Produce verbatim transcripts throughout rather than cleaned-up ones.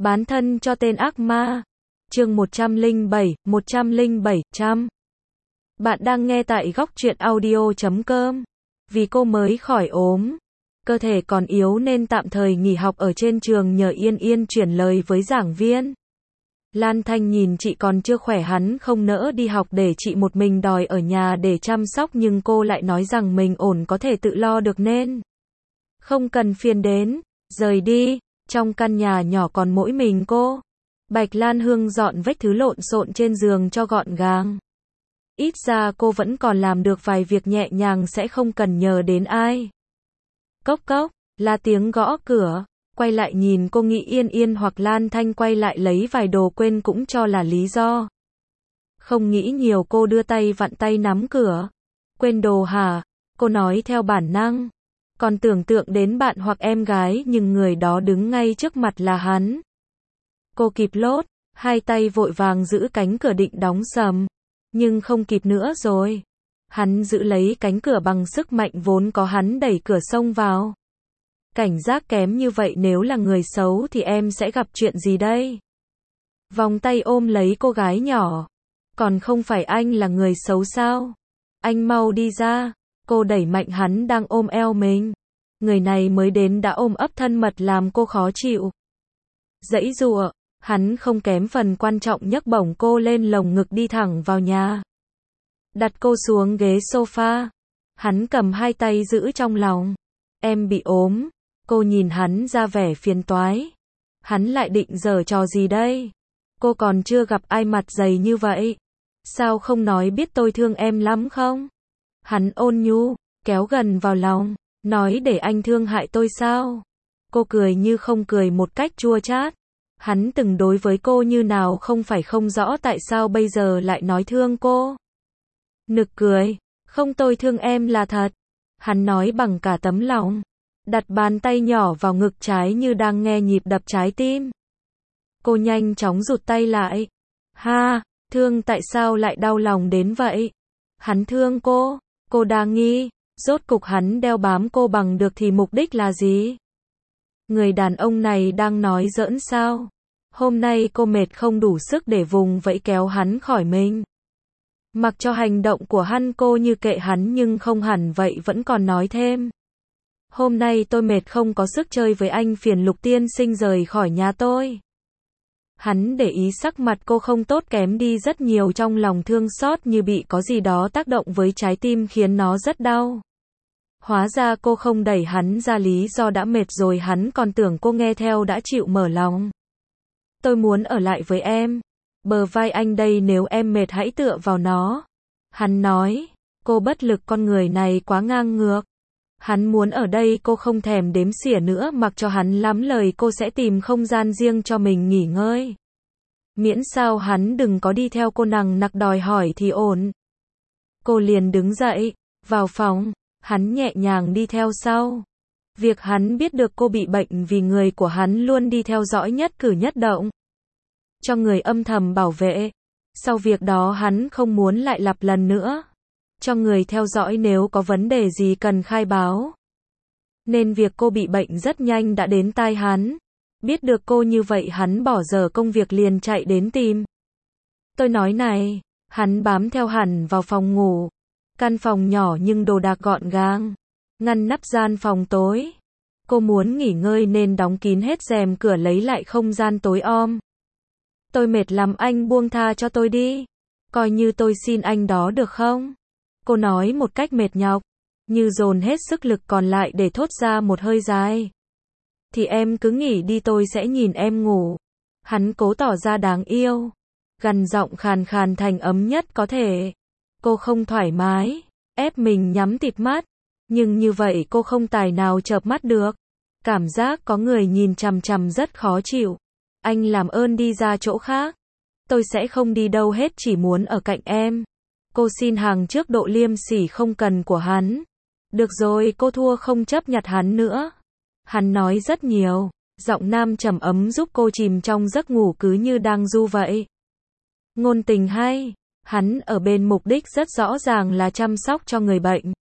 Bán thân cho tên ác ma. Chương một trăm lẻ bảy, một trăm lẻ bảy, trăm. Bạn đang nghe tại góc truyện audio chấm com. Vì cô mới khỏi ốm, cơ thể còn yếu nên tạm thời nghỉ học ở trên trường nhờ Yên Yên chuyển lời với giảng viên. Lan Thanh nhìn chị còn chưa khỏe hắn không nỡ đi học để chị một mình đòi ở nhà để chăm sóc, nhưng cô lại nói rằng mình ổn có thể tự lo được nên không cần phiền đến. Rời đi. Trong căn nhà nhỏ còn mỗi mình cô, Bạch Lan Hương dọn vách thứ lộn xộn trên giường cho gọn gàng. Ít ra cô vẫn còn làm được vài việc nhẹ nhàng sẽ không cần nhờ đến ai. Cốc cốc, là tiếng gõ cửa. Quay lại nhìn cô nghĩ Yên Yên hoặc Lan Thanh quay lại lấy vài đồ quên cũng cho là lý do. Không nghĩ nhiều cô đưa tay vặn tay nắm cửa. Quên đồ hả? Cô nói theo bản năng. Còn tưởng tượng đến bạn hoặc em gái nhưng người đó đứng ngay trước mặt là hắn. Cô kịp lốt, hai tay vội vàng giữ cánh cửa định đóng sầm. Nhưng không kịp nữa rồi. Hắn giữ lấy cánh cửa bằng sức mạnh vốn có, hắn đẩy cửa xông vào. Cảnh giác kém như vậy nếu là người xấu thì em sẽ gặp chuyện gì đây? Vòng tay ôm lấy cô gái nhỏ. Còn không phải anh là người xấu sao? Anh mau đi ra. Cô đẩy mạnh hắn đang ôm eo mình. Người này mới đến đã ôm ấp thân mật làm cô khó chịu. Giãy giụa, hắn không kém phần quan trọng nhấc bổng cô lên lồng ngực đi thẳng vào nhà. Đặt cô xuống ghế sofa. Hắn cầm hai tay giữ trong lòng. Em bị ốm. Cô nhìn hắn ra vẻ phiền toái. Hắn lại định giở trò gì đây? Cô còn chưa gặp ai mặt dày như vậy. Sao không nói biết tôi thương em lắm không? Hắn ôn nhu, kéo gần vào lòng, nói để anh thương hại tôi sao? Cô cười như không cười một cách chua chát. Hắn từng đối với cô như nào không phải không rõ tại sao bây giờ lại nói thương cô. Nực cười, không tôi thương em là thật. Hắn nói bằng cả tấm lòng. Đặt bàn tay nhỏ vào ngực trái như đang nghe nhịp đập trái tim. Cô nhanh chóng rụt tay lại. Ha, thương tại sao lại đau lòng đến vậy? Hắn thương cô. Cô đang nghi, rốt cục hắn đeo bám cô bằng được thì mục đích là gì? Người đàn ông này đang nói giỡn sao? Hôm nay cô mệt không đủ sức để vùng vẫy kéo hắn khỏi mình. Mặc cho hành động của hắn cô như kệ hắn nhưng không hẳn vậy, vẫn còn nói thêm. Hôm nay tôi mệt không có sức chơi với anh, phiền Lục tiên sinh rời khỏi nhà tôi. Hắn để ý sắc mặt cô không tốt, kém đi rất nhiều, trong lòng thương xót như bị có gì đó tác động với trái tim khiến nó rất đau. Hóa ra cô không đẩy hắn ra lý do đã mệt rồi, hắn còn tưởng cô nghe theo đã chịu mở lòng. Tôi muốn ở lại với em. Bờ vai anh đây, nếu em mệt hãy tựa vào nó. Hắn nói. Cô bất lực, con người này quá ngang ngược. Hắn muốn ở đây cô không thèm đếm xỉa nữa, mặc cho hắn lắm lời cô sẽ tìm không gian riêng cho mình nghỉ ngơi. Miễn sao hắn đừng có đi theo cô nằng nặc đòi hỏi thì ổn. Cô liền đứng dậy, vào phòng, hắn nhẹ nhàng đi theo sau. Việc hắn biết được cô bị bệnh vì người của hắn luôn đi theo dõi nhất cử nhất động. Cho người âm thầm bảo vệ. Sau việc đó hắn không muốn lại lặp lần nữa. Cho người theo dõi nếu có vấn đề gì cần khai báo. Nên việc cô bị bệnh rất nhanh đã đến tai hắn. Biết được cô như vậy hắn bỏ dở công việc liền chạy đến tìm. Tôi nói này, hắn bám theo hẳn vào phòng ngủ. Căn phòng nhỏ nhưng đồ đạc gọn gàng. Ngăn nắp gian phòng tối. Cô muốn nghỉ ngơi nên đóng kín hết rèm cửa lấy lại không gian tối om. Tôi mệt lắm, anh buông tha cho tôi đi. Coi như tôi xin anh đó được không? Cô nói một cách mệt nhọc, như dồn hết sức lực còn lại để thốt ra một hơi dài. Thì em cứ nghỉ đi, tôi sẽ nhìn em ngủ. Hắn cố tỏ ra đáng yêu, gằn giọng khàn khàn thành ấm nhất có thể. Cô không thoải mái, ép mình nhắm tịt mắt, nhưng như vậy cô không tài nào chợp mắt được. Cảm giác có người nhìn chằm chằm rất khó chịu. Anh làm ơn đi ra chỗ khác. Tôi sẽ không đi đâu hết, chỉ muốn ở cạnh em. Cô xin hàng trước độ liêm sỉ không cần của hắn. Được rồi, cô thua, không chấp nhặt hắn nữa. Hắn nói rất nhiều, giọng nam trầm ấm giúp cô chìm trong giấc ngủ cứ như đang du vậy. Ngôn tình hay, hắn ở bên mục đích rất rõ ràng là chăm sóc cho người bệnh.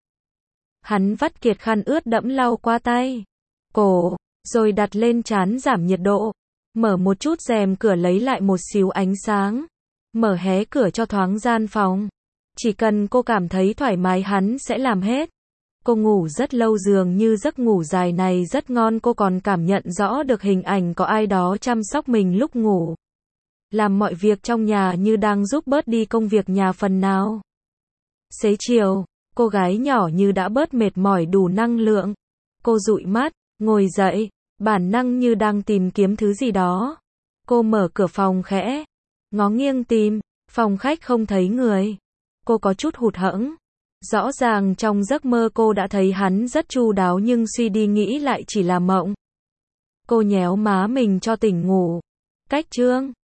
Hắn vắt kiệt khăn ướt đẫm lau qua tay, cổ, rồi đặt lên trán giảm nhiệt độ. Mở một chút rèm cửa lấy lại một xíu ánh sáng. Mở hé cửa cho thoáng gian phòng. Chỉ cần cô cảm thấy thoải mái hắn sẽ làm hết. Cô ngủ rất lâu, dường như giấc ngủ dài này rất ngon, cô còn cảm nhận rõ được hình ảnh có ai đó chăm sóc mình lúc ngủ. Làm mọi việc trong nhà như đang giúp bớt đi công việc nhà phần nào. Xế chiều, cô gái nhỏ như đã bớt mệt mỏi, đủ năng lượng. Cô dụi mắt, ngồi dậy, bản năng như đang tìm kiếm thứ gì đó. Cô mở cửa phòng khẽ, ngó nghiêng tìm, phòng khách không thấy người. Cô có chút hụt hẫng. Rõ ràng trong giấc mơ cô đã thấy hắn rất chu đáo, nhưng suy đi nghĩ lại chỉ là mộng. Cô nhéo má mình cho tỉnh ngủ. Cách chương